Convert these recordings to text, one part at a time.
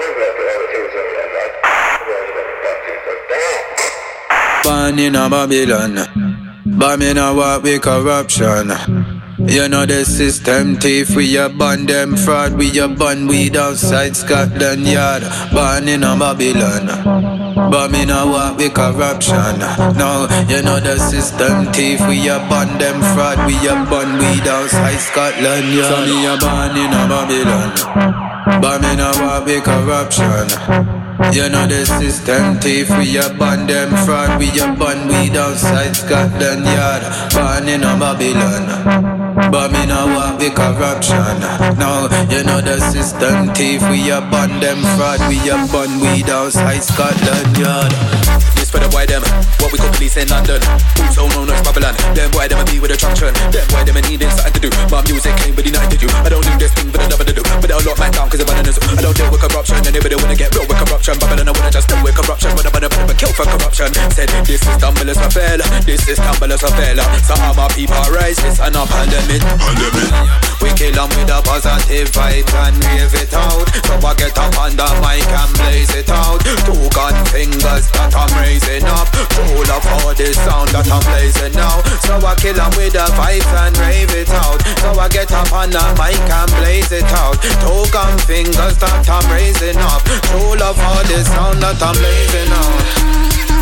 Born in a Babylon, but me know what we corruption. You know the system thief, we a bun them fraud, we a bun weed outside Scotland Yard. Born in a Babylon, but me know what we corruption. No, you know the system thief, we a bun them fraud, we a bun weed outside Scotland Yard. So me a born in a Babylon, but me know what we corruption. You know the system thief, we a bun them fraud, we a bun weed outside Scotland Yard. Born in a Babylon, but me know what we corruption. No, you know the system thief, we a bun them fraud, we a bun weed outside Scotland Yard. This for the boy them, what we call police in London. Also known as Babylon, them boy them a be with a traction. Them boy them a needing something to do. My music ain't but united you. I don't do this thing for the love of the do, but I'll lock my down cause I'm running this. I don't deal with corruption, anybody wanna get real with corruption. Babylon I wanna just deal with corruption, but I'm gonna kill for corruption. Said this is stumble as a failure, this is stumble as a failure. So all my people rise, it's an up pandemic. We kill them with a positive vibe and rave it out. So I get up on the mic and blaze it out. Two gun fingers that I'm raising up, full of all this sound that I'm blazing now. So I kill them with the vibes and rave it out. So I get up on the mic and blaze it out. Two gun fingers that I'm raising up, full of all this sound that I'm blazing out.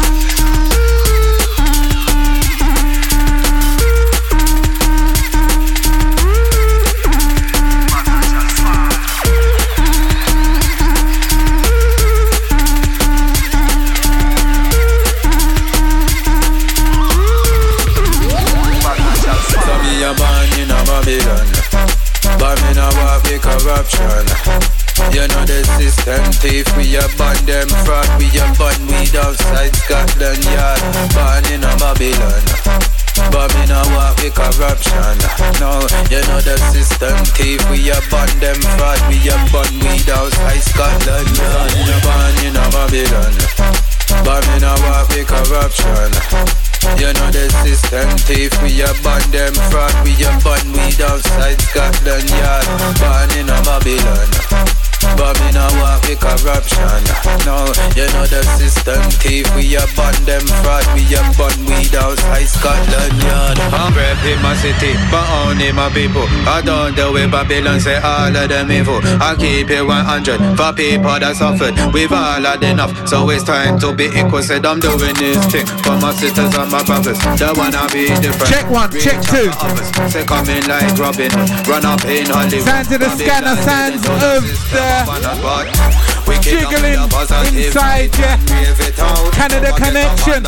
Born in a Babylon, but me know what we corruption. You know the system thief, we a bun them fraud, we a bun weed outside Scotland Yard. Born in a Babylon, but me know what we corruption. No, you know the system thief, we a bun them fraud, we a bun weed outside Scotland Yard. Born in a Babylon, but me know what we corruption. You know the system thief, we a bun them fraud, we a bun weed outside Scotland Yard. Born in a Babylon, but me know what we corruption. No, you know the system thief, we a bun them fraud, we a bun weed outside Scotland Yard. I'm repping my city, but only my people. I don't do with Babylon, say all of them evil. I keep it 100 for people that suffered. We've all had enough, so it's time to be equal. Said I'm doing this thing for my sisters and my brothers. They wanna be different. Check one, check two. Say coming like Robin, run up in Hollywood. Sounds of the scanner, sounds of the jiggling inside ya. Canada connection.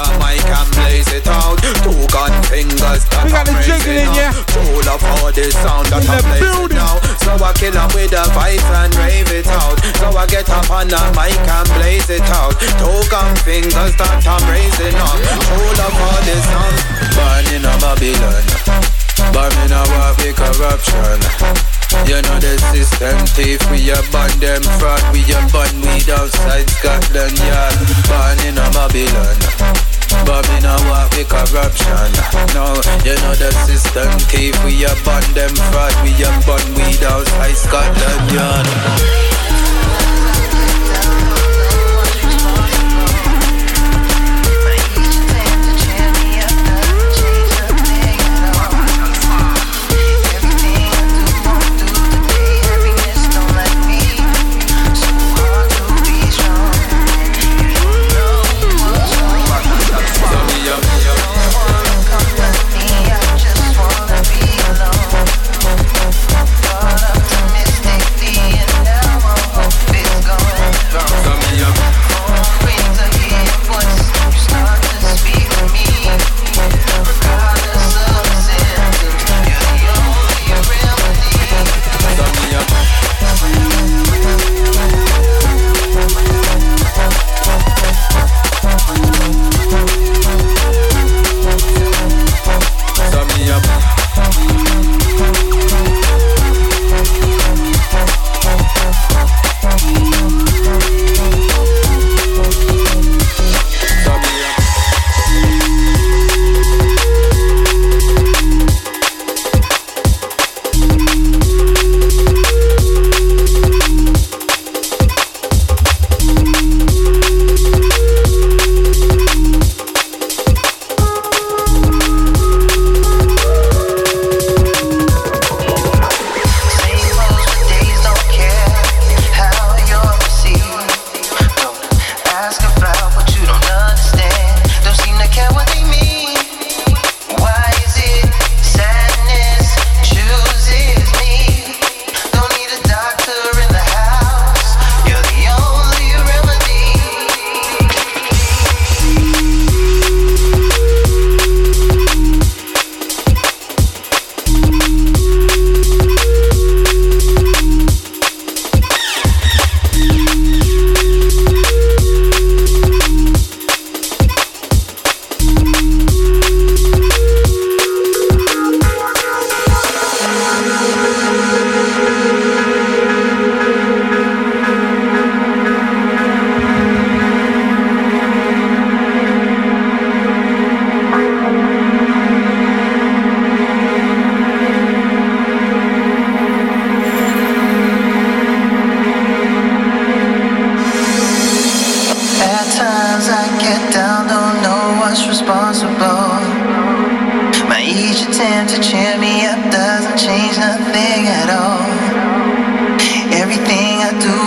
We got the jiggling, yeah. Full of all this sound that I'm blazing now. So I kill them with the vibes and rave it out. So I get up on the mic and blaze it out. Two gun fingers that I'm raising up. Full of all this sound. Born in a Babylon, but me know what we corruption. You know the system thief, we a bun them fraud, we a bun weed outside Scotland Yard. Born in a Babylon, but me know what we corruption. No, you know the system thief, we a bun them fraud, we a bun weed outside Scotland Yard. Now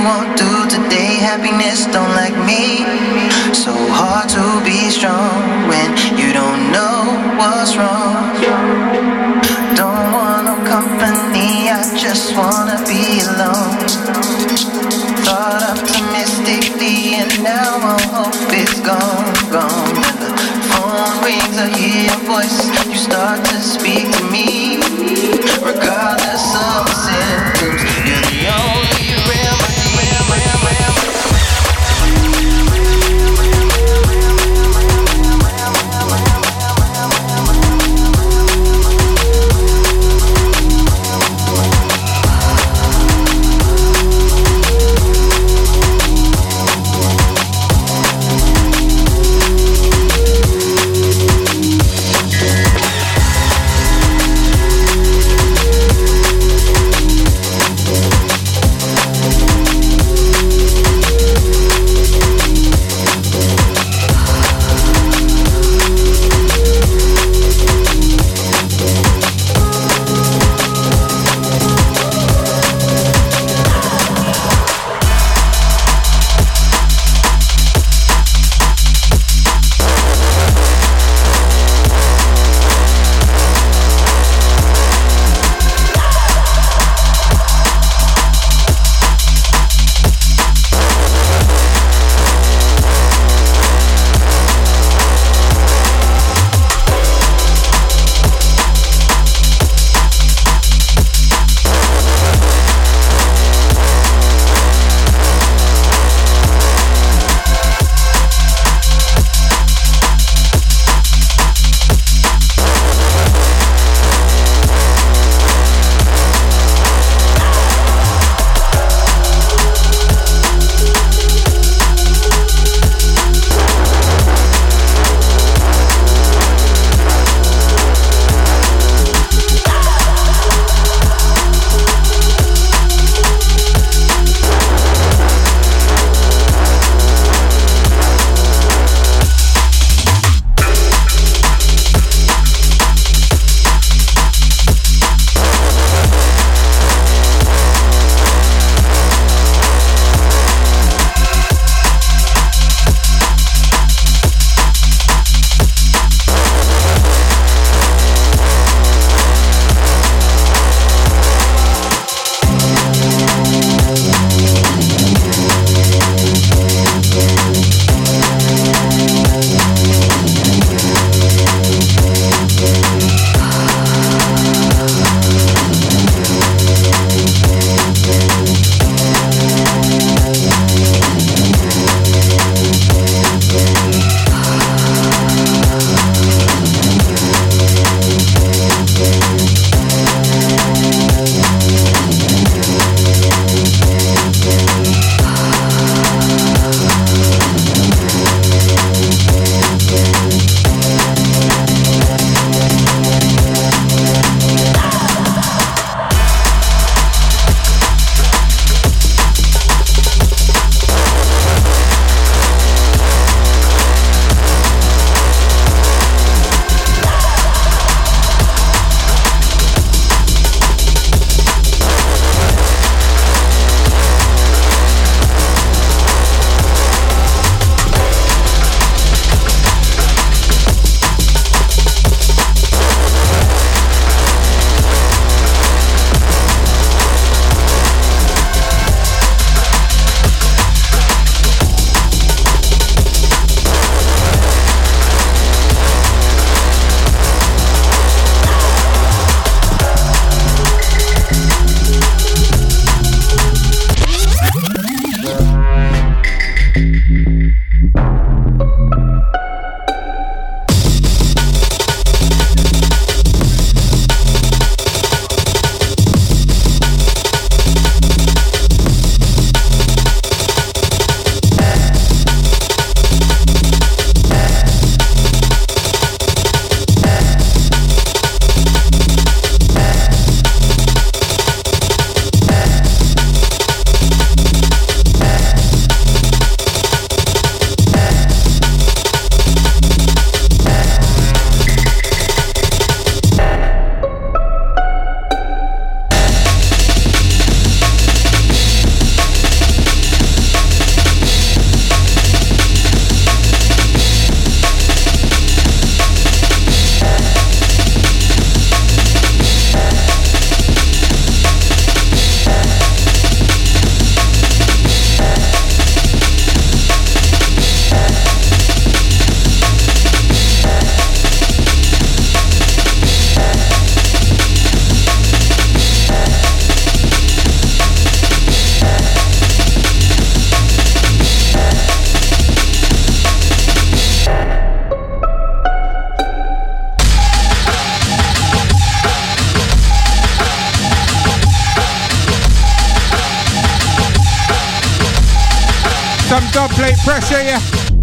won't do today. Happiness don't like me. So hard to be strong when you don't know what's wrong. Don't want no company, I just wanna be alone. Thought optimistically and now my hope is gone. When the phone rings, I hear your voice. You start to speak to me. Regardless of the symptoms, you're the only remedy. Some dub plate pressure, yeah.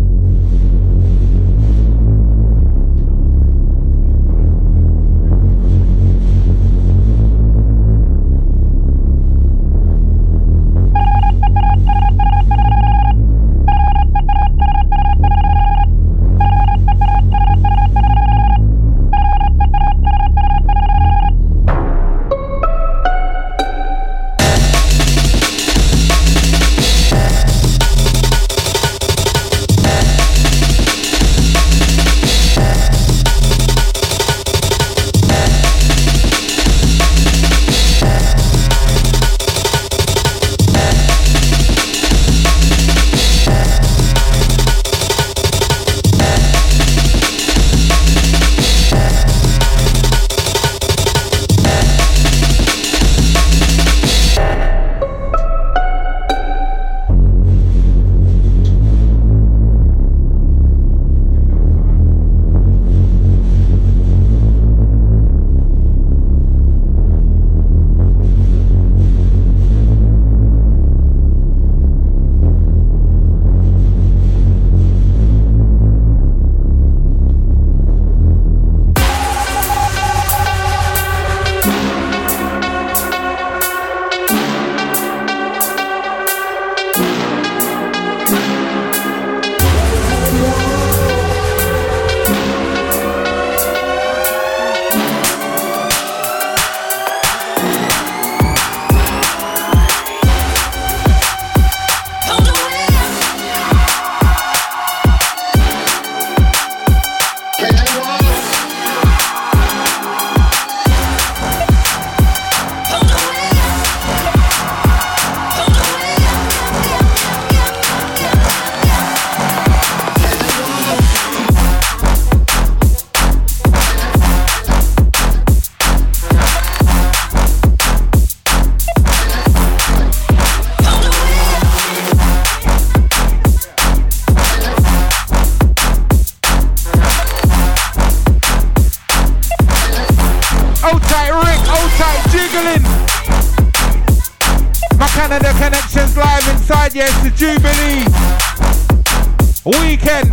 Yes, the Jubilee weekend.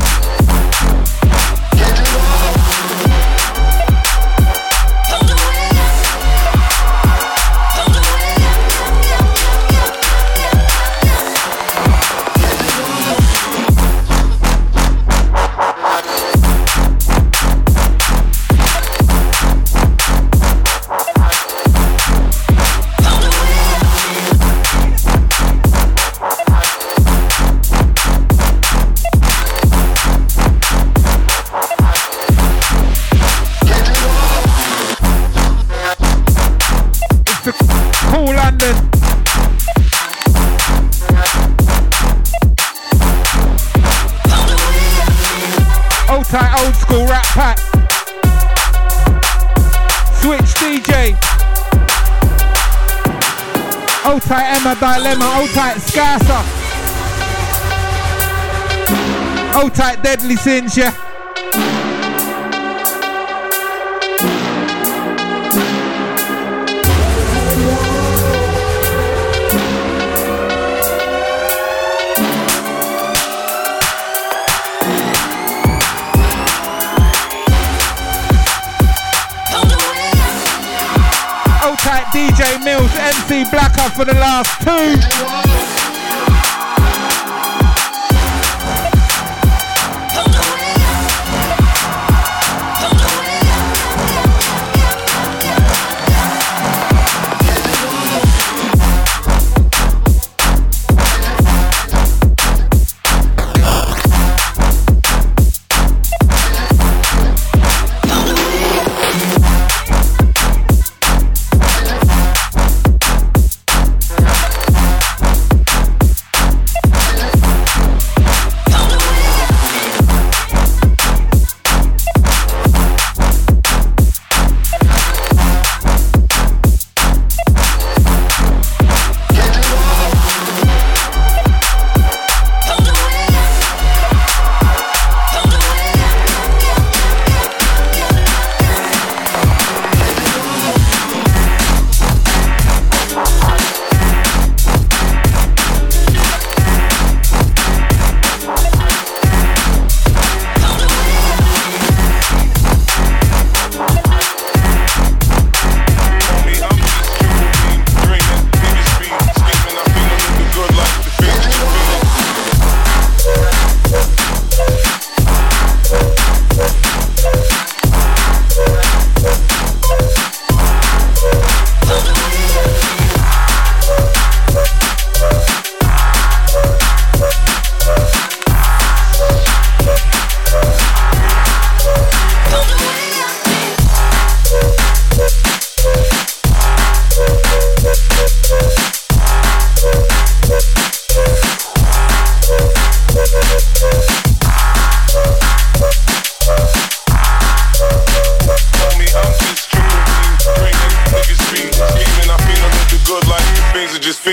Old school rap pack. Switch DJ. Old tight Emma Dilemma. Old tight Scassa. Old tight Deadly Sins, yeah. DJ Mills, MC Blacker for the last two.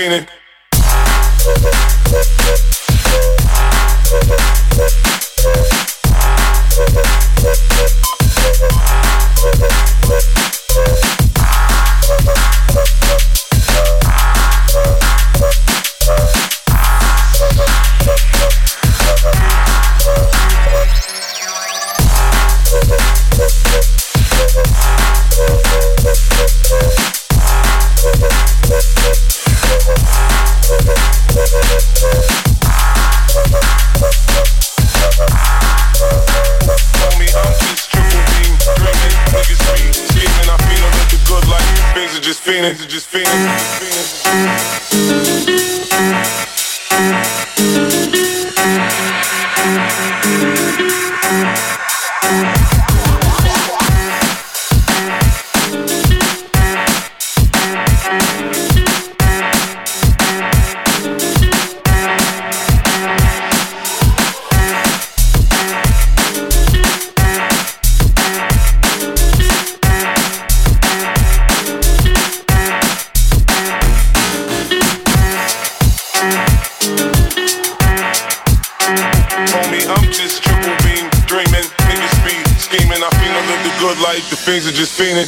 fiending. Just feeling. The things are just fiending.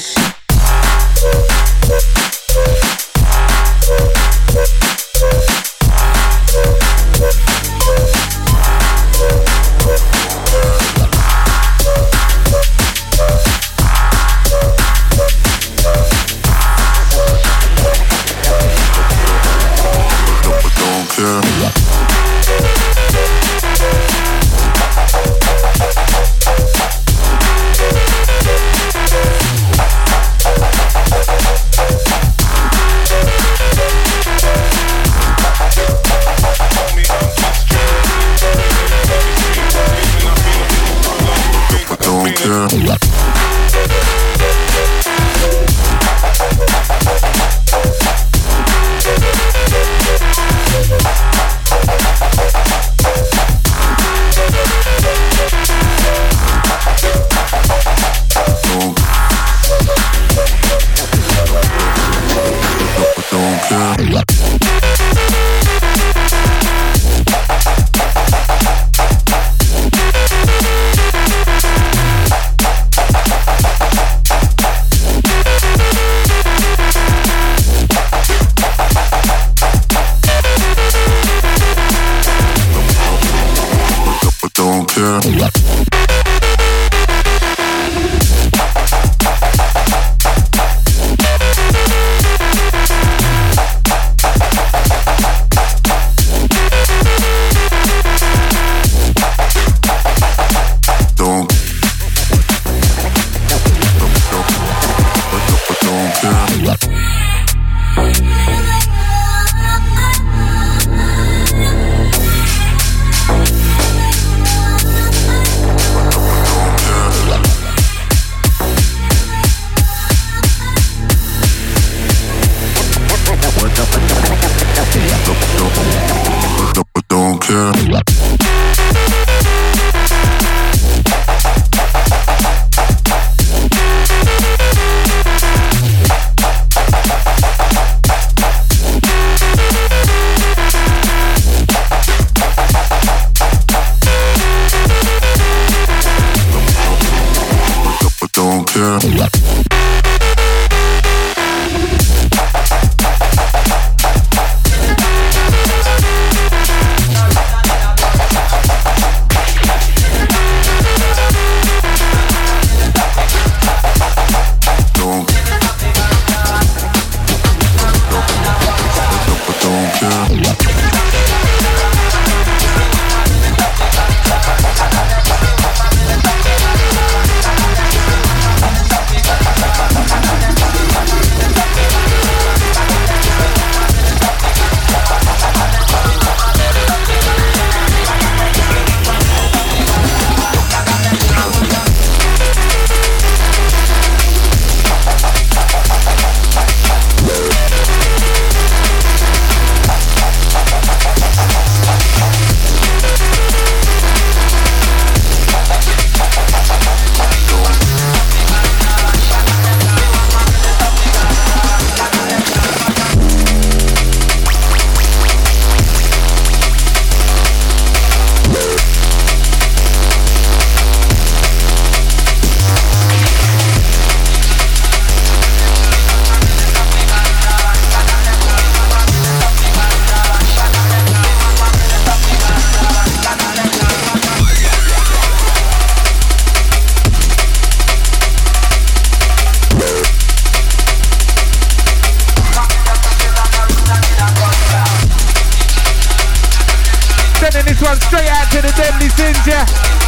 Sending this one straight out to the Deadly Sins, yeah.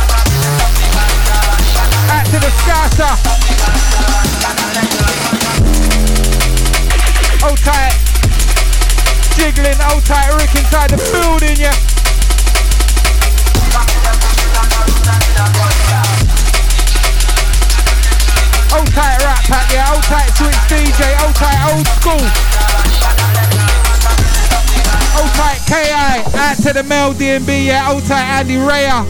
Out to the Scouser. Hold tight. Jiggling, hold tight, Rick inside the building, yeah. Hold tight, Rat Pack, yeah. Hold tight, Switch DJ. Hold tight, Old School. Hold tight, KI. Out to the Mel DMB, yeah. Hold tight, Andy Raya.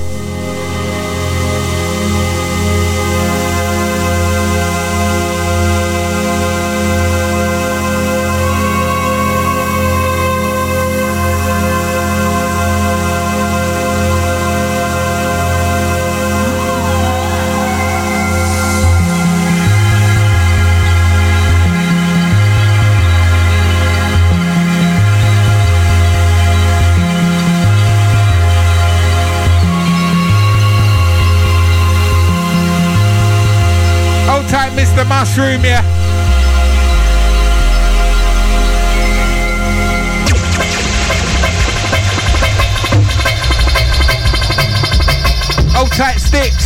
Mr. Mushroom, yeah. Old tight Sticks.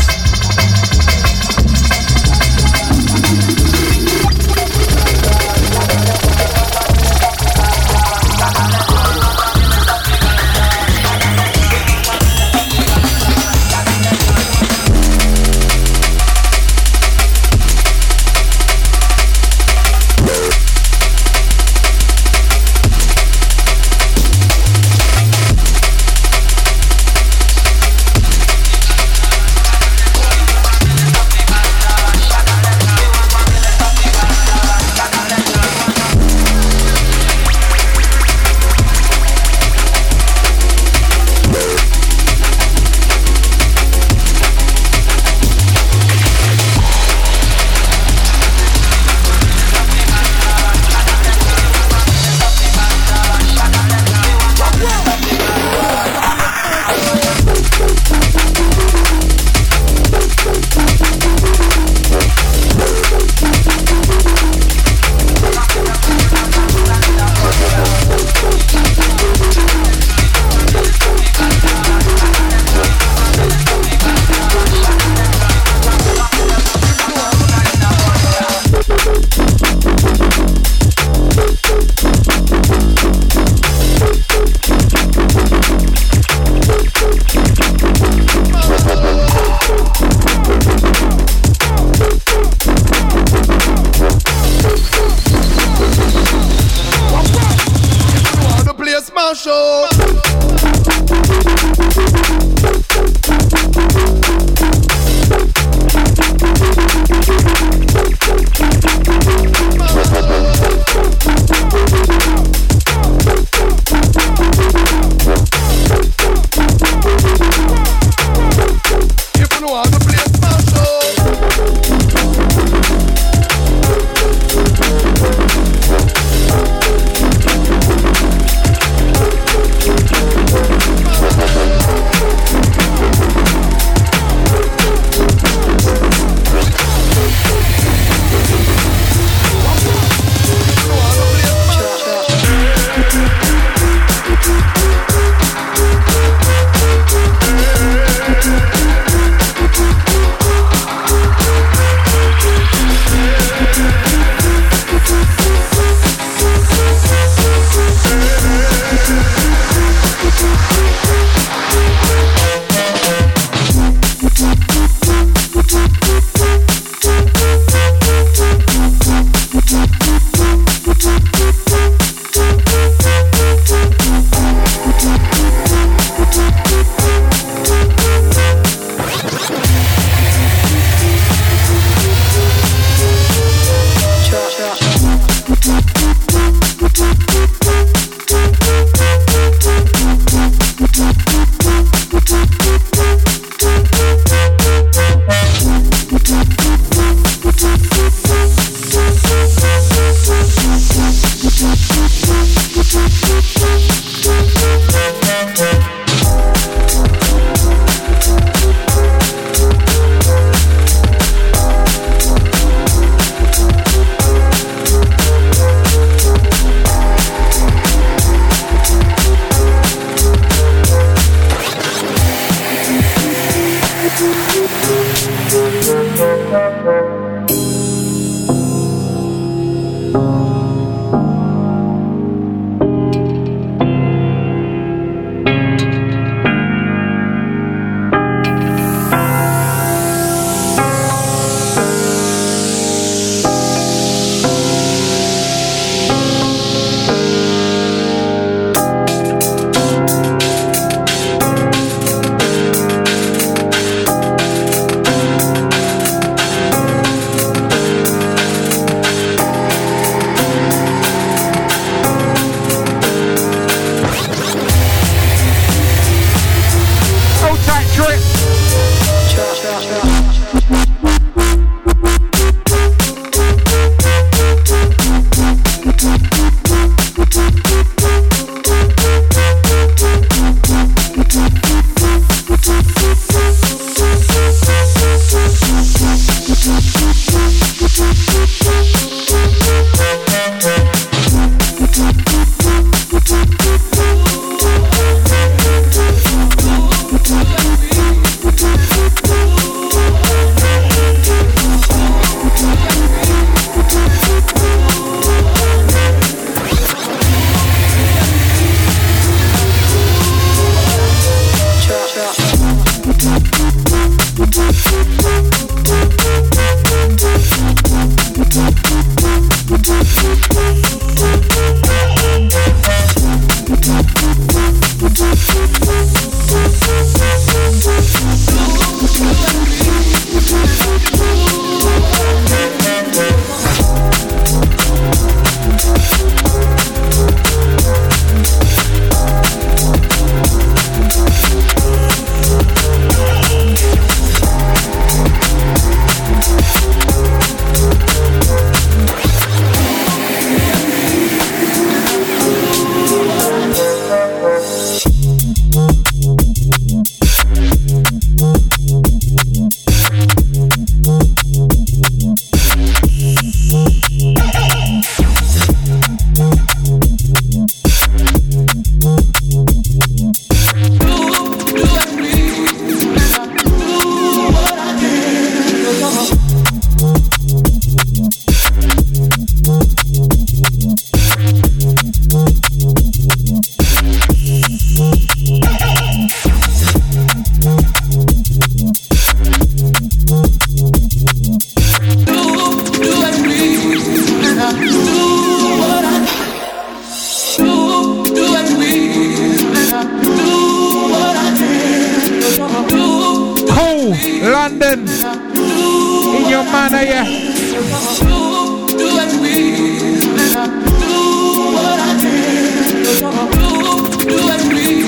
London. In your manner, yeah. Do as we do what I did. Do as we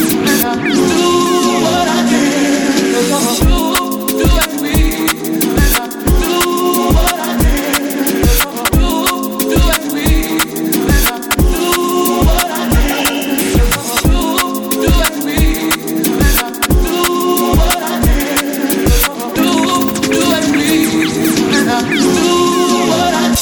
do what I did. Do as we do what I did. Do as we do what I did. Do as we do what I did. Do as we do what I did.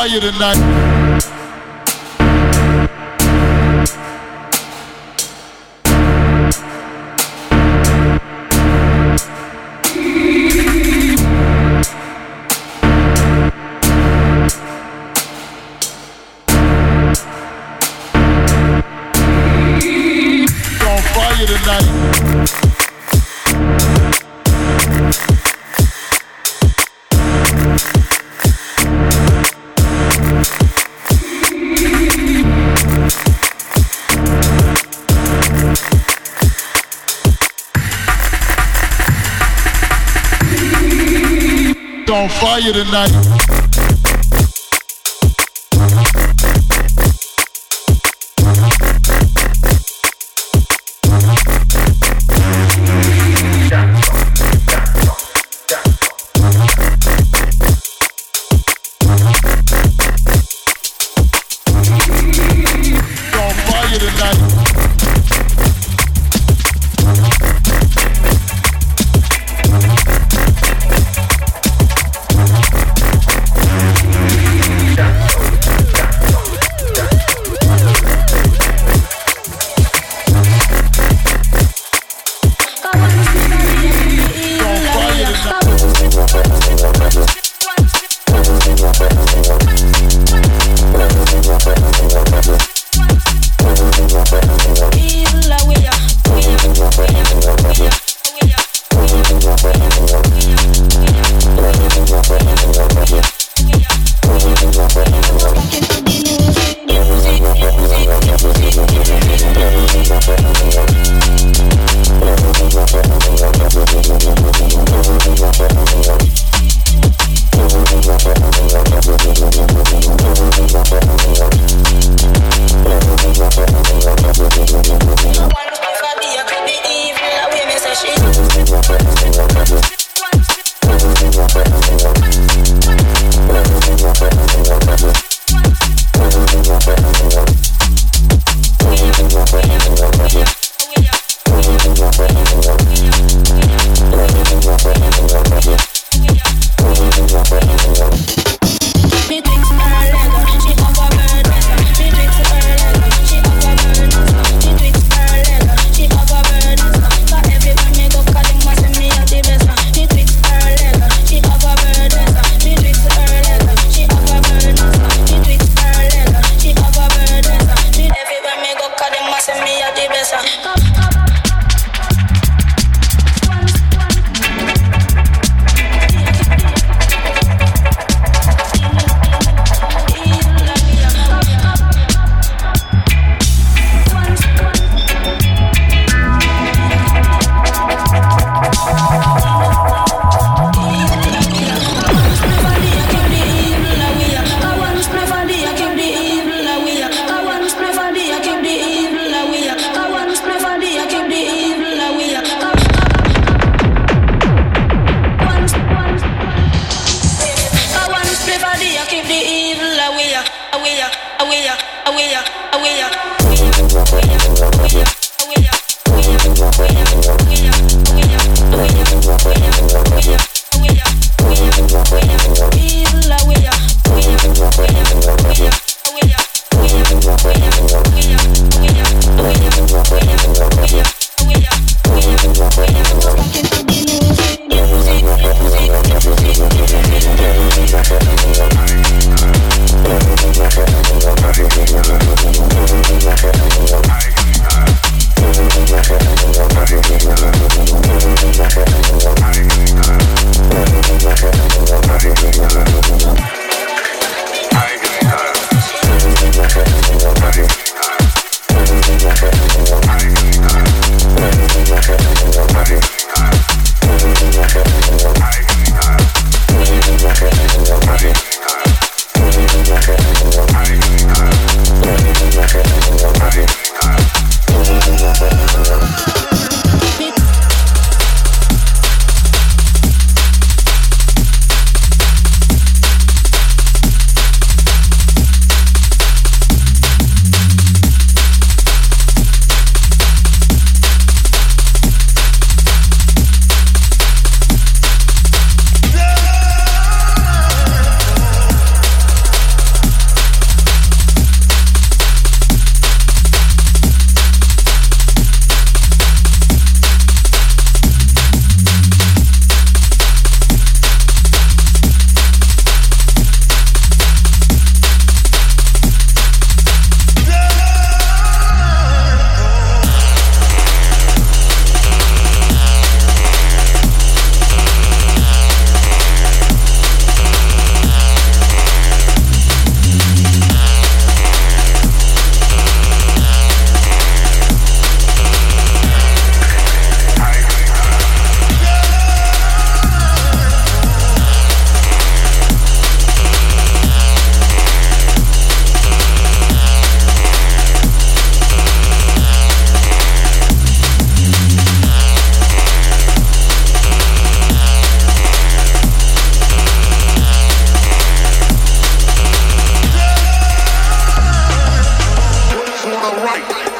fire tonight. On fire tonight.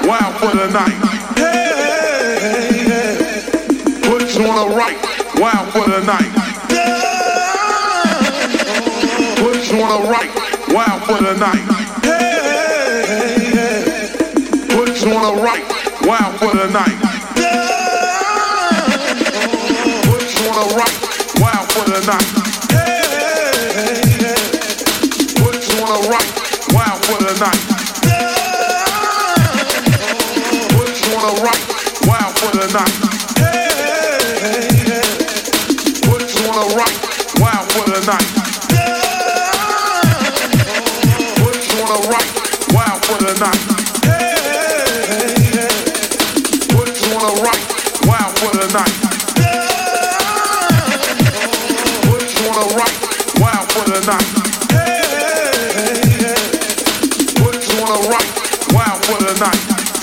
wild for the night. Put you on the right, wild for the night. Put you on the right, wild for the night. Put you on the right, wild for the night. Put you on the right, wild for the night. Put you on the right, wild for the night. Put you on the right, wild for the night. Put you on the right, wild for the night. Put you on the right, wild for the night. Put you on the right, wild for the night. Put you on the right, wild for the night. Put you on the right, wild for the night.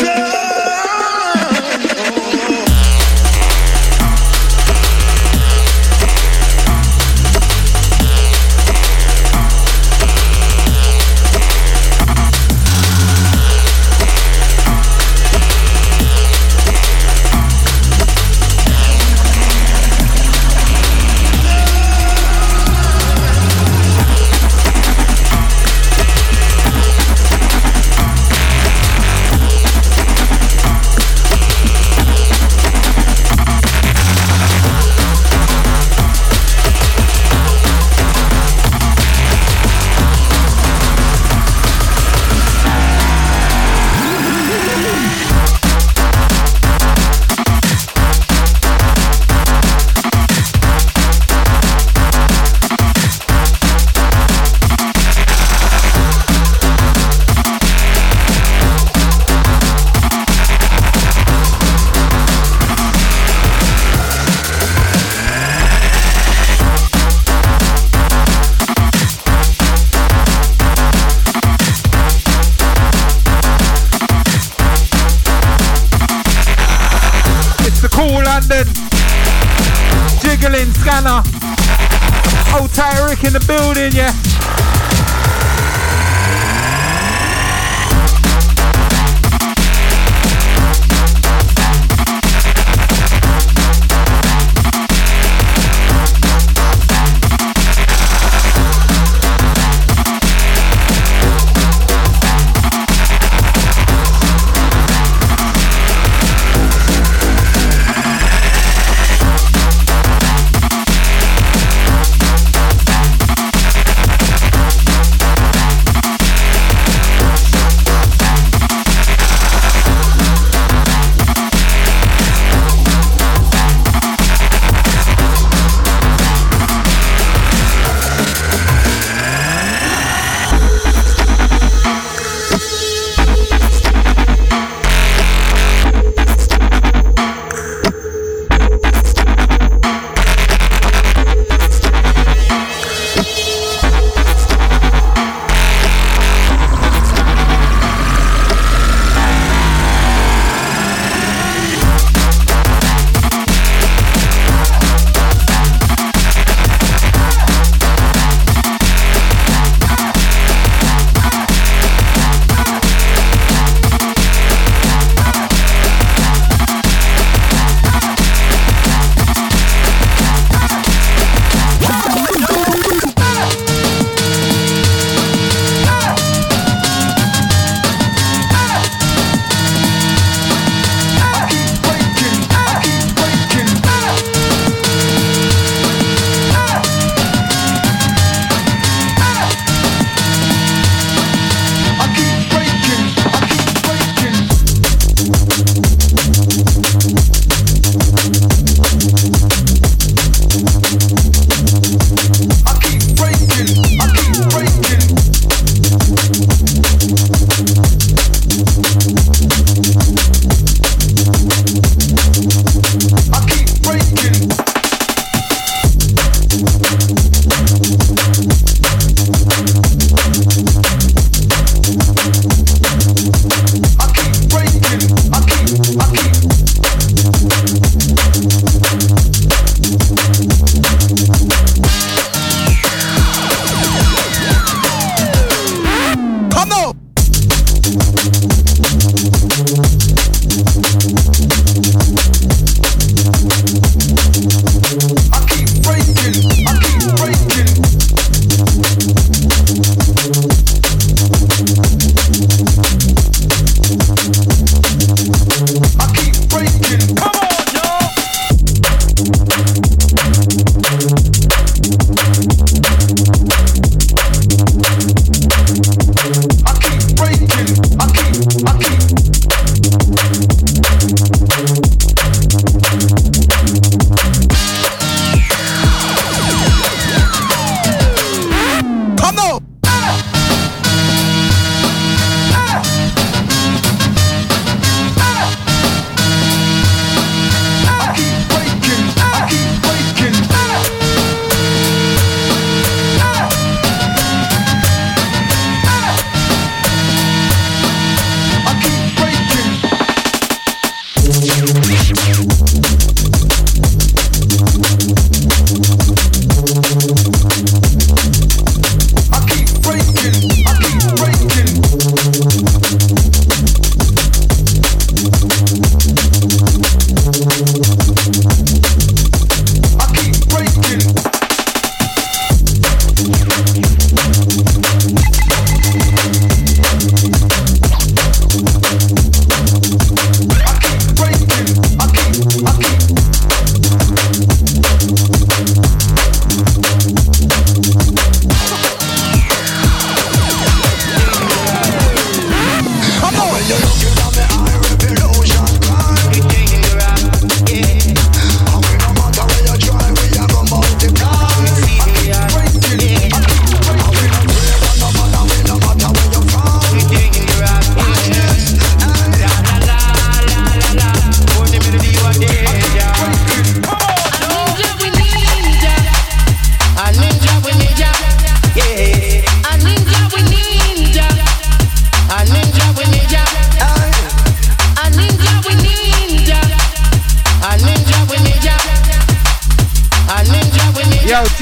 Jiggling scanner. Old Tyrick in the building, yeah.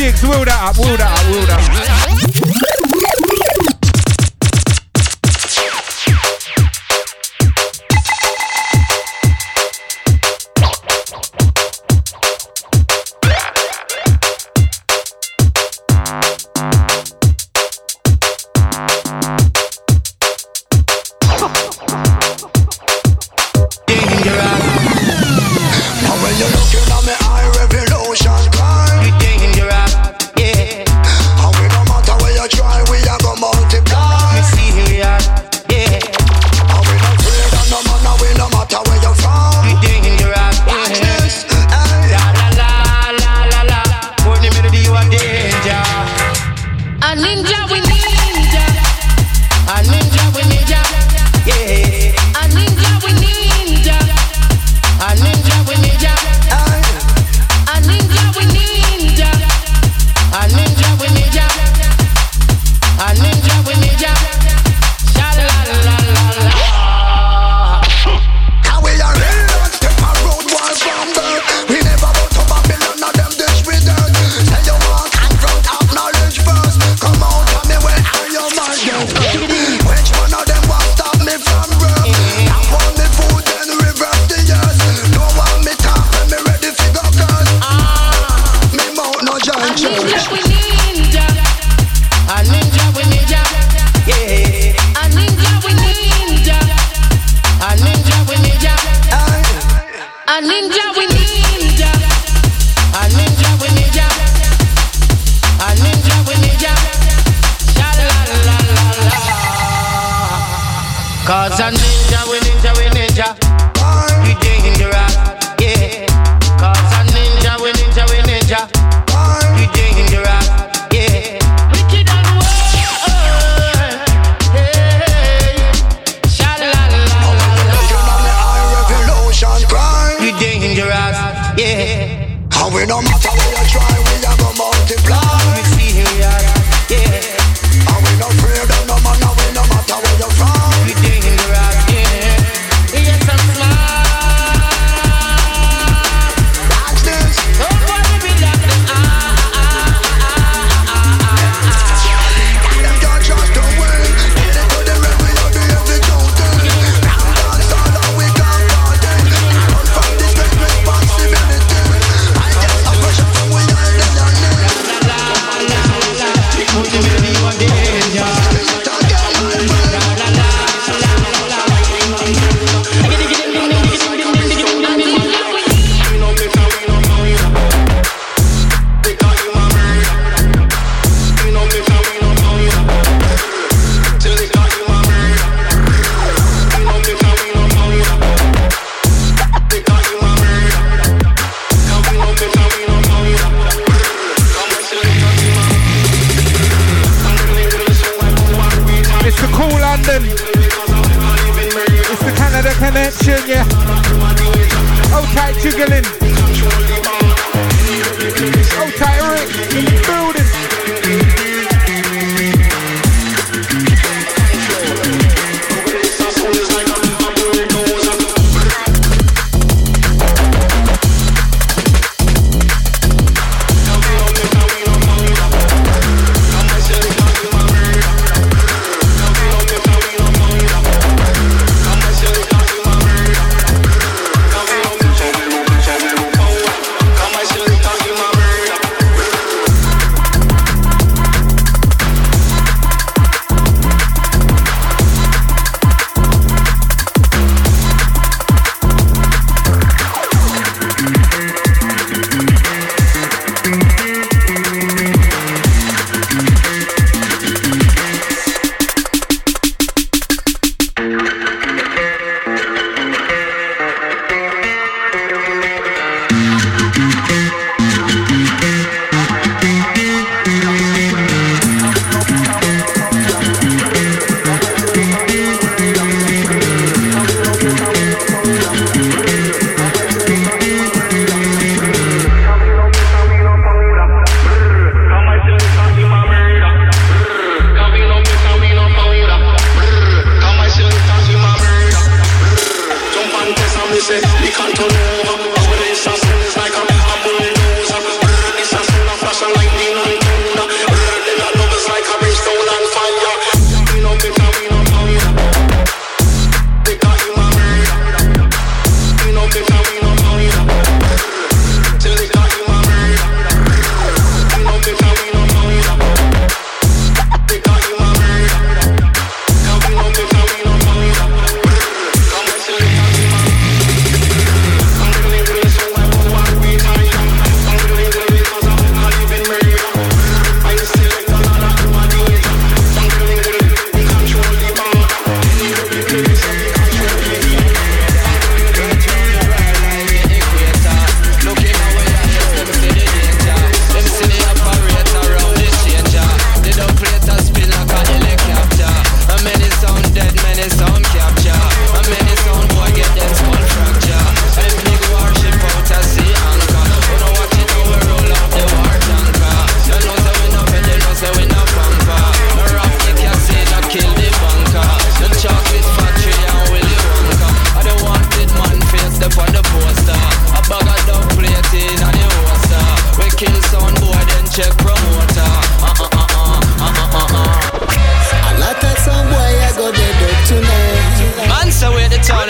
Jigs, wheel that up, wheel that up, wheel that up.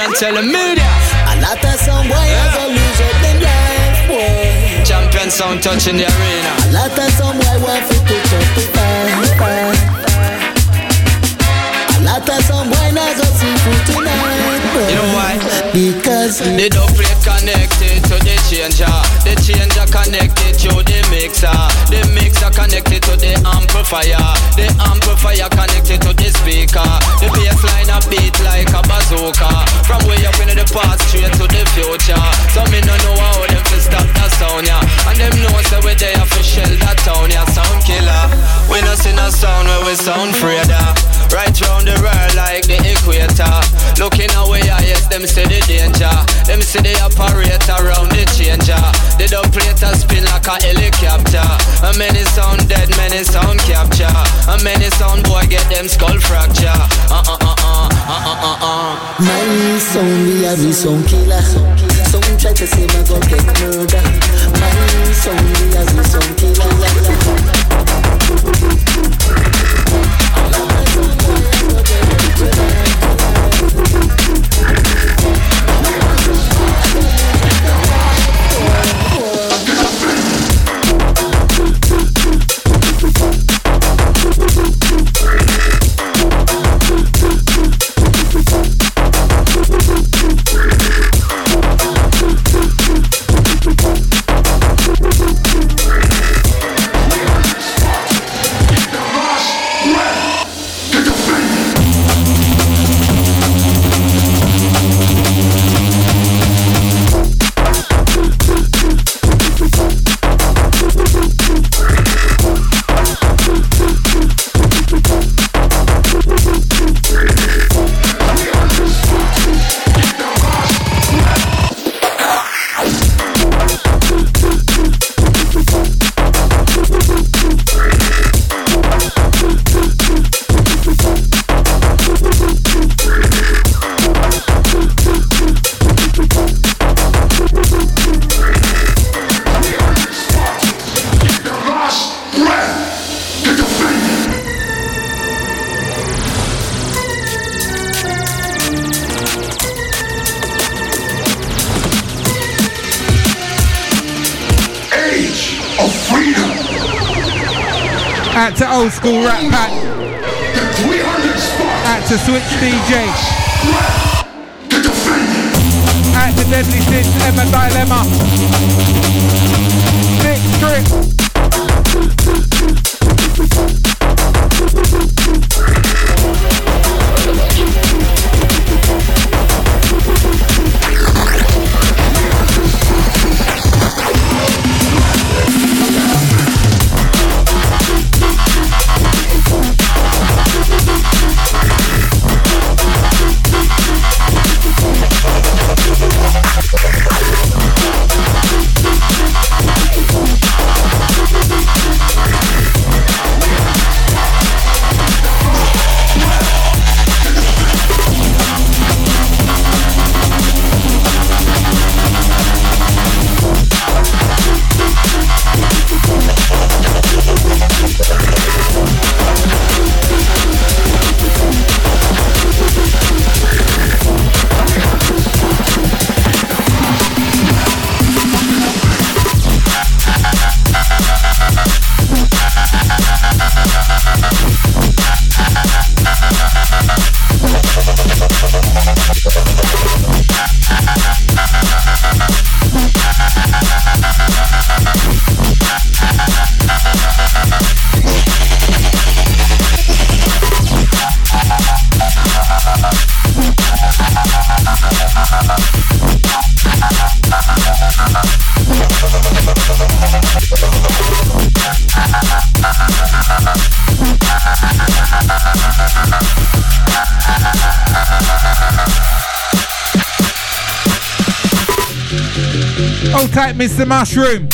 and tell the media. A lot of some boy has a lose up them life, boy. Champion sound touching the arena. A lot of some boy want to touch up the fire. A lot of some boy not go see food tonight, boy. You know why? Because the dubplate connected to the changer. The changer connected to the mixer. The mixer connected to the amplifier. The amplifier connected to the speaker. The bassline a beat like a bazooka. From way up into the past straight to the future. So me no know how them to stop that sound, yeah. And them know say we there for shell that town, yeah. Sound killer. We no see no sound where we sound afraid. Right round the world like the equator. Looking away, yes, them see the danger. Them see the operator around the changer. The dubplater spin like a helicopter. And many sound dead, many sound capture. And many sound boy get them skull fracture. My sound, we have the sound killer. Some try to say my gon' get murder. My sound, we have the sound killer. Out to Old School Rap Pack. Out to Switch DJ. Out to Deadly Sins, Emma Dilemma. Big Trip. Hold tight, Mr. Mushroom.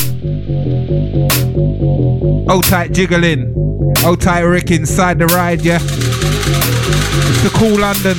Hold tight, Jiggling. Hold tight, Rick, inside the ride, yeah? It's the Cool London.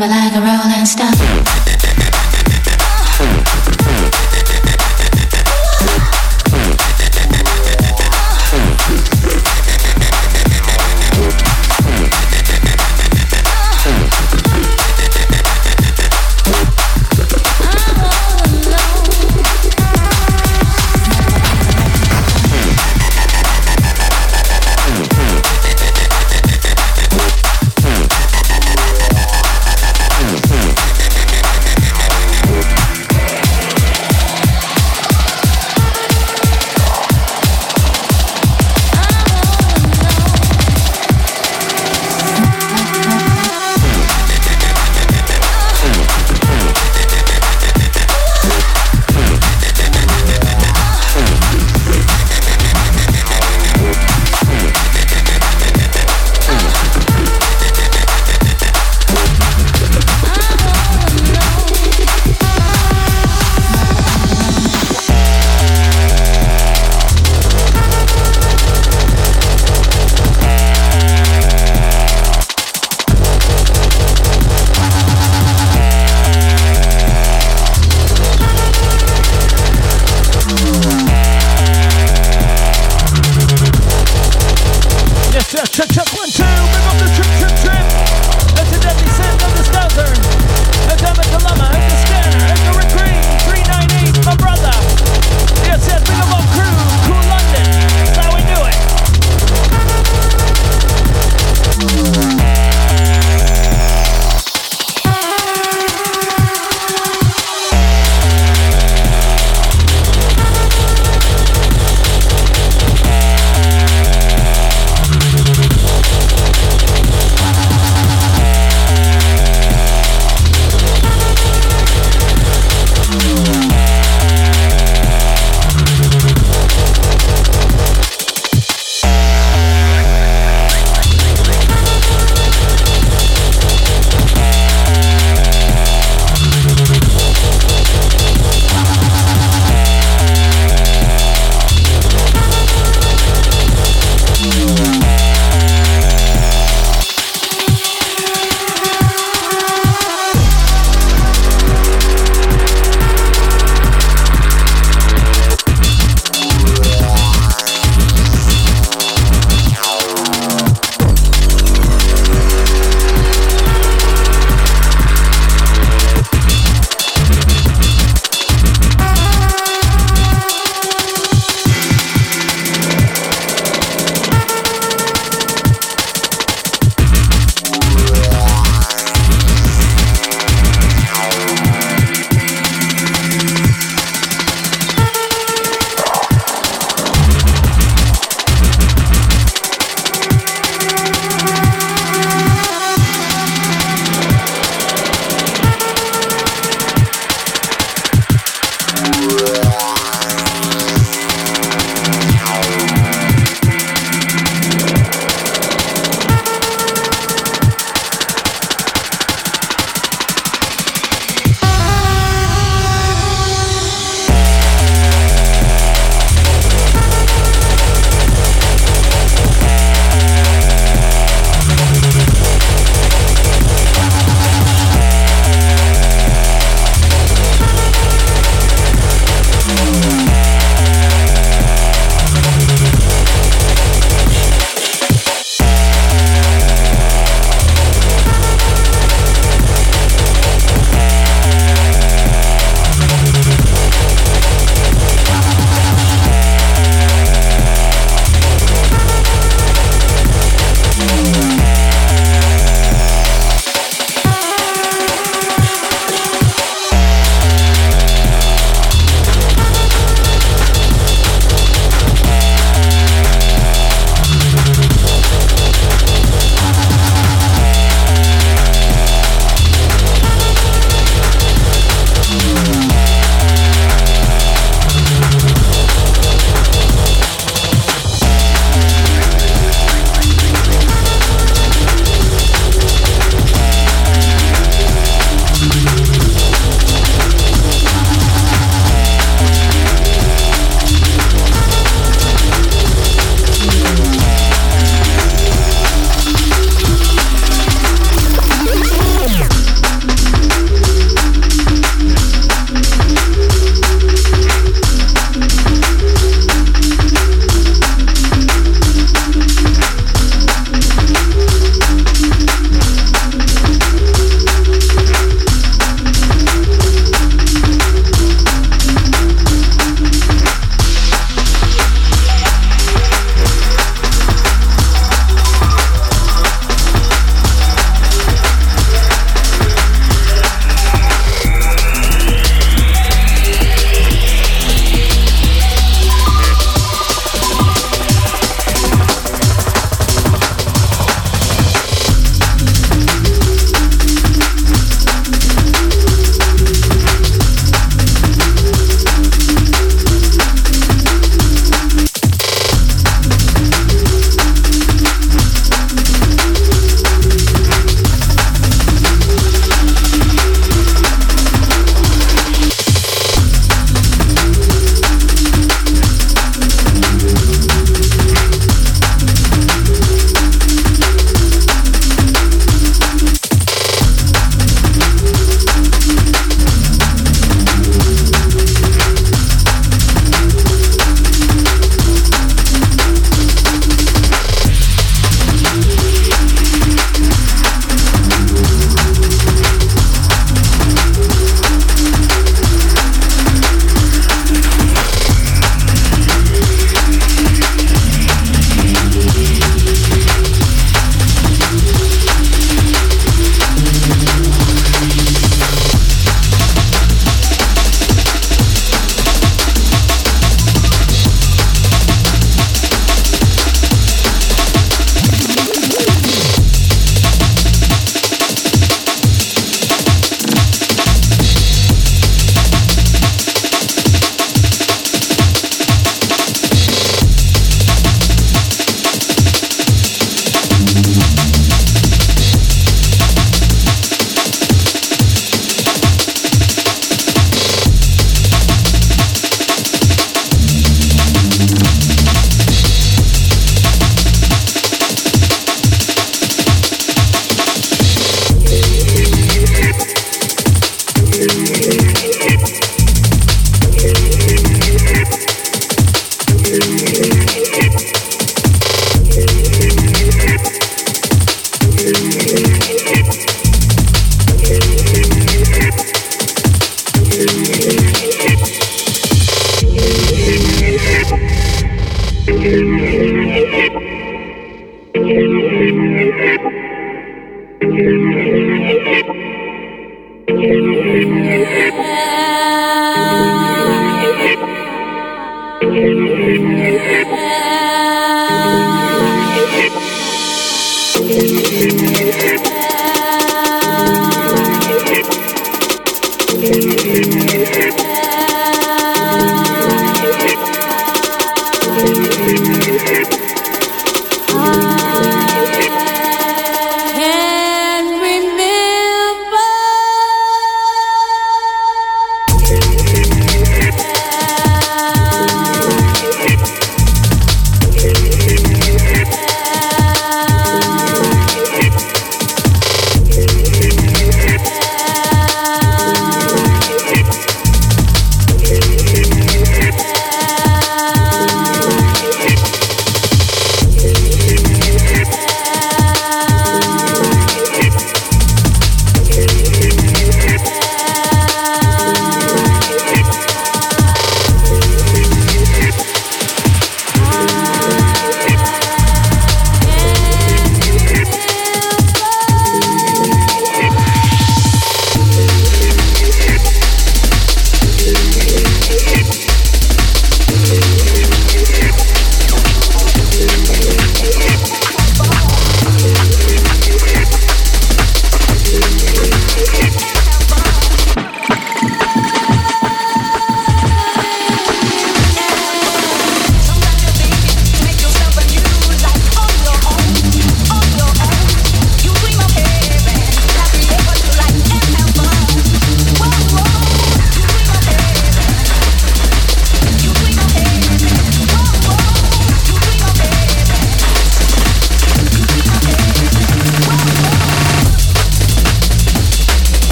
it like a rolling stone.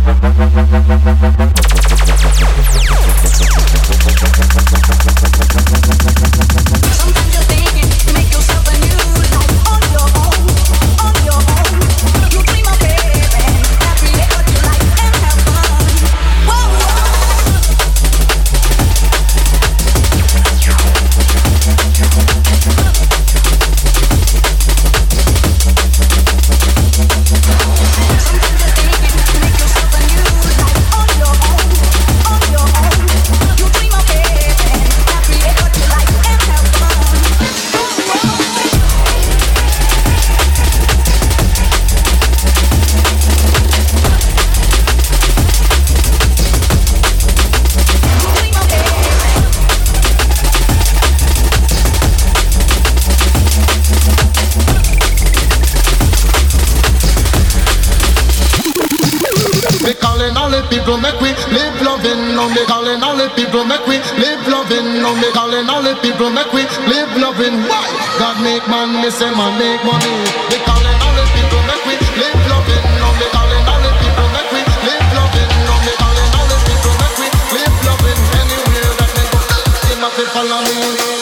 people make we live loving. Now me calling all the people make we live loving. Now me calling all the people make we live loving. Why? God make man, me say man make money. Me calling all the people make we live loving. Now me calling all the people make we live loving. Now me calling all the people make we live loving. Anywhere that they go, they must follow me.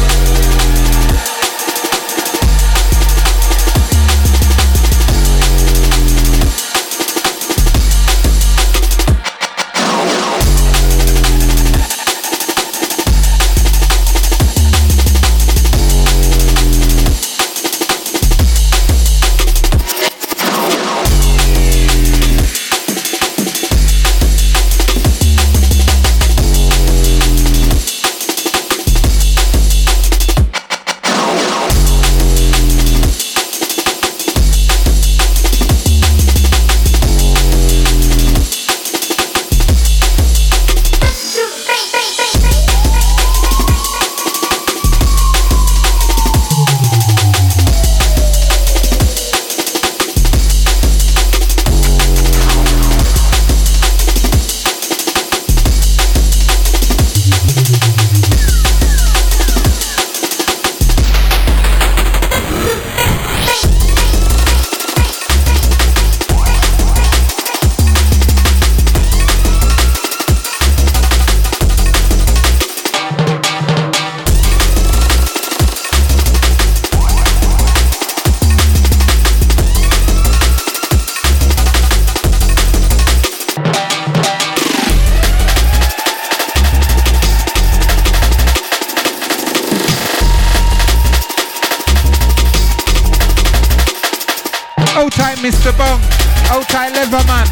Mr. Bong, old tight Leatherman.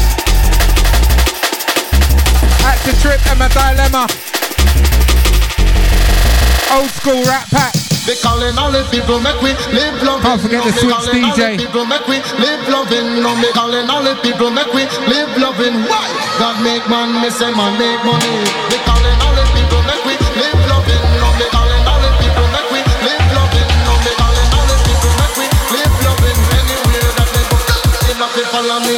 Had to trip and a dilemma. Old school Rat Pack. They calling all the people make we live loving. Can't forget the Switch DJ. People make we live loving. No me calling all the people make we live loving. Why? God make man, me say man make money. They calling all the people make we live loving. No me calling all the people make we live loving. No me calling all the people make we live loving. Anywhere that they go, they must follow me.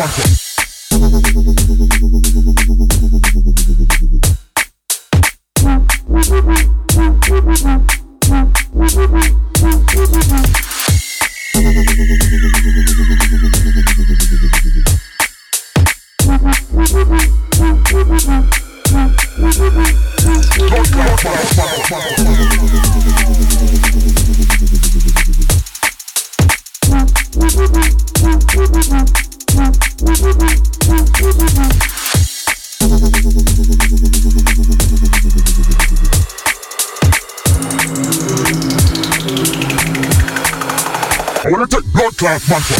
I wanna take blood clot mantra.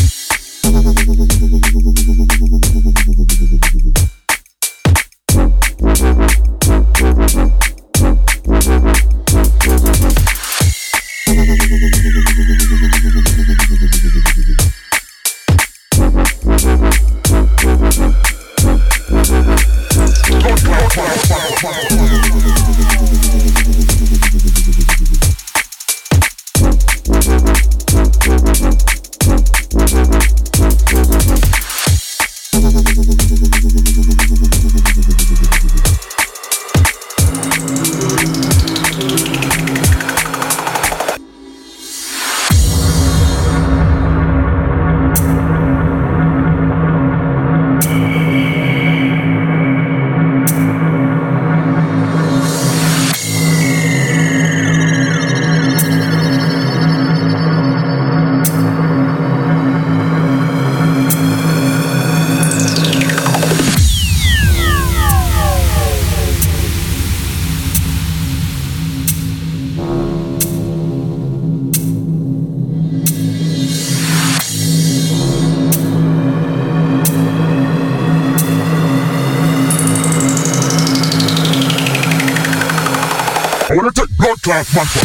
I wanna take blood clot mantra.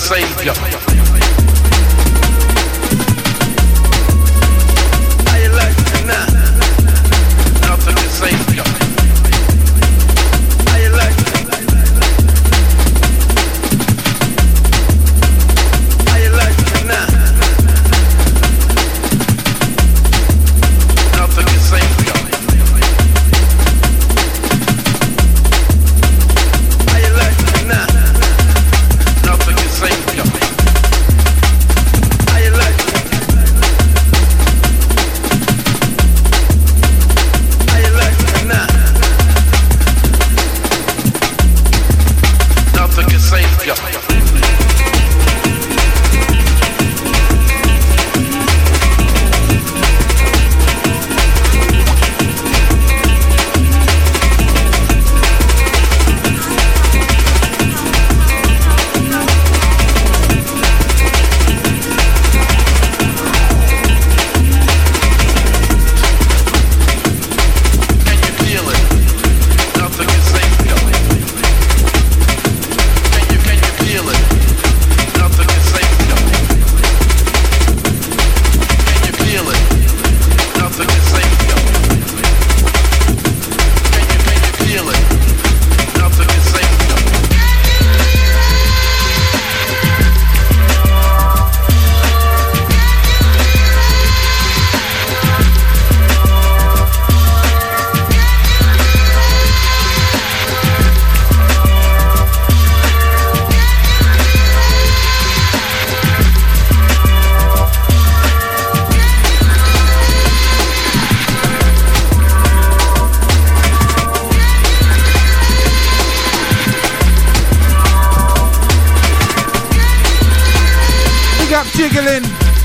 savior. Jiggling,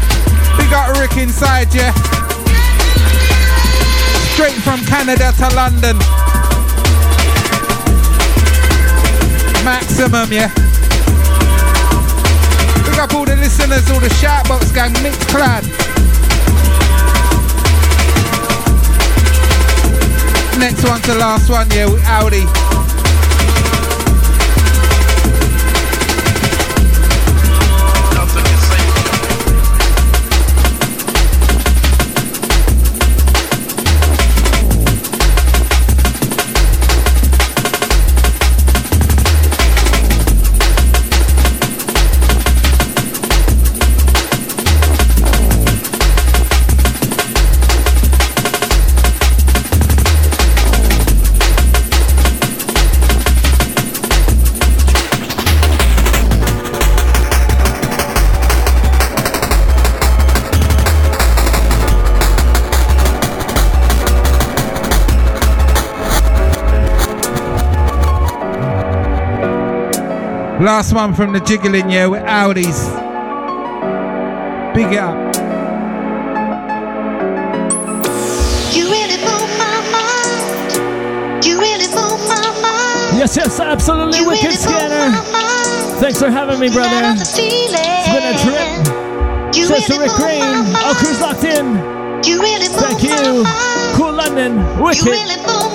big up Rick inside, yeah. Straight from Canada to London. Maximum, yeah. Big up all the listeners, all the Shoutbox gang, mixed clad. Next one to last one, yeah, with Audi. Last one from the Jiggling, yeah, with Audis. Big it up. You really blow my mind. You really blow my mind. Yes, absolutely. Wicked Scanner. Thanks for having me, brother. It's been a trip. Says to Rick Green. All crews locked in. Thank you. Cool London. Wicked.